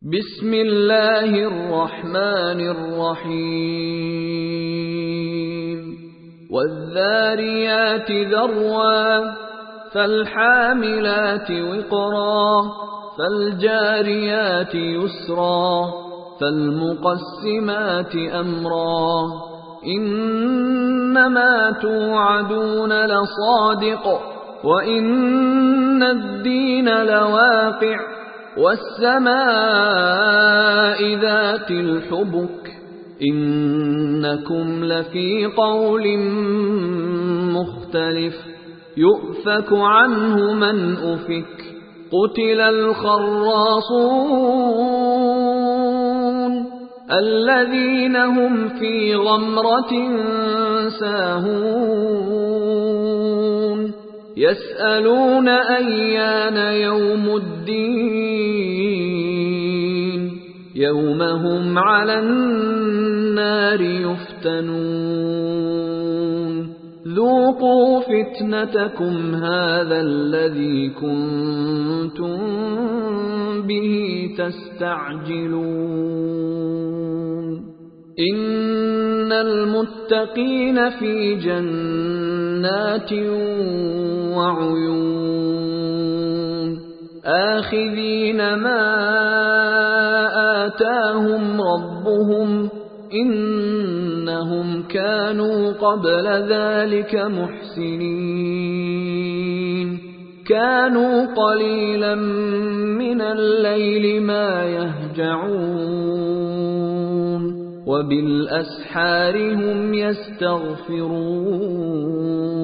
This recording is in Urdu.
بسم الله الرحمن الرحيم والذاريات ذروا فالحاملات وقرا فالجاريات يسرا فالمقسمات أمرا إنما توعدون لصادق وإن الدين لواقع والسماء ذات الحبك إنكم لفي قول مختلف يؤفك عنه من أفك قتل الخراصون الذين هم في غمرة ساهون يسألون أيان يوم الدين يوم هم على النار يفتنون ذوقوا فتنتكم هذا الذي كنتم به تستعجلون إن المتقين في جنات وعيون آخذين ما آتاهم ربهم إنهم كانوا قبل ذلك محسنين كانوا قليلا من الليل ما يهجعون وبالأسحار هم يستغفرون